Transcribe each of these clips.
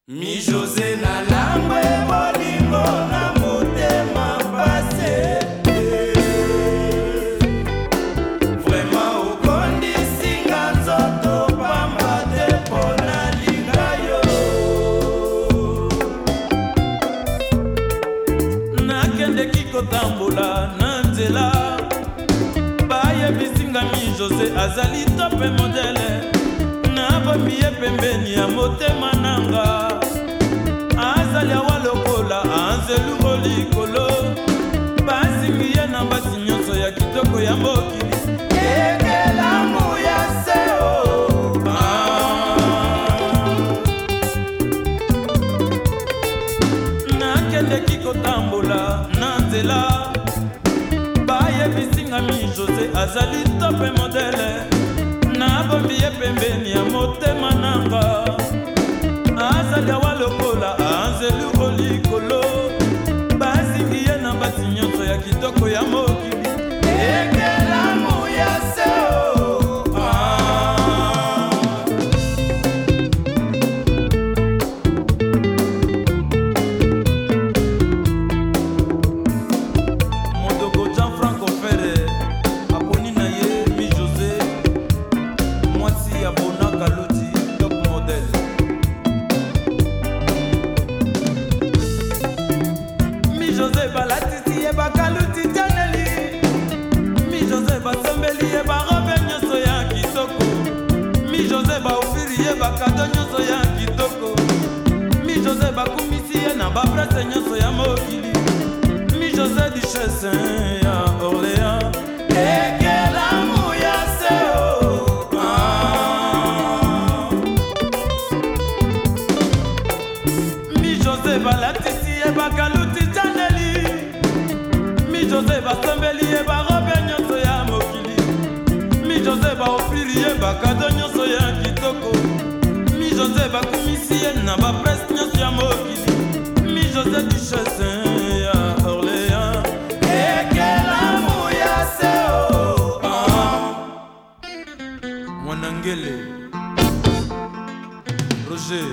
Mi José na langwe bolingo na motema pase. Vraiment okondisi nga nzoto pamba te mpona linga yo. Nakendeki kotambola na nzela, bayebisi nga Mi José azali tope modele. Nabomi ye pembeni ya motema nanga, azali awa lokola anzelu likolo. Basingi ye na basi nyonso ya kitoko ya mokili, ekelamu ya seo. Nakendeki kotambola na nzela, bayebisi nga Mi José azali tope modele. Nabomi ye pembeni ya motema nanga, azali awa lokola anzelu likolo. Basingi ye na basi nyonso ya kitoko ya mokili, ekelamu ya seo. Mondogo Jean-Franco Ferre aponi na ye Mi José, mwasi ya Bona Kaluti, top model. Mi José balatisi ye bakaluti chaneli, Mi José basombeli ye barobe nyonso ya kitoko, Mi José baofiri ye bakado nyonso ya kitoko, Mi José bakumisi ye na baprese nyonso ya mokili, Mi José duchesse ya Orléans, ekelamu ya seo. Mi José balatisi ye bakaluti chaneli, Mi José basombeli ye barobe nyonso ya mokili, Mi José baofiri ye bakado nyonso ya kitoko, Mi José bakumisi ye na baprese nyonso ya mokili, Mi José duchesse ya Orléans, ekelamu ya seo. Mwanangele Roger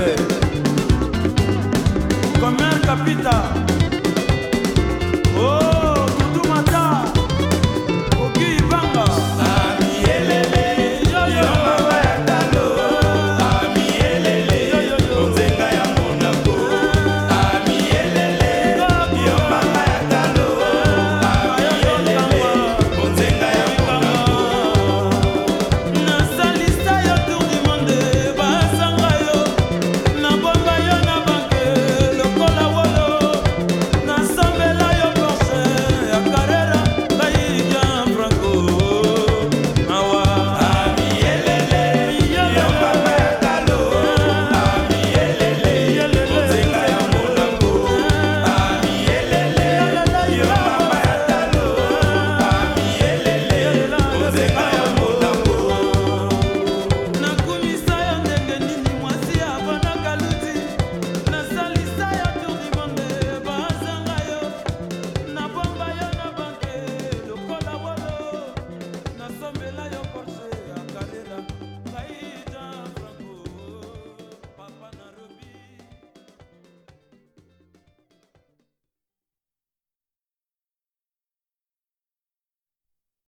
Combien capita? Oh!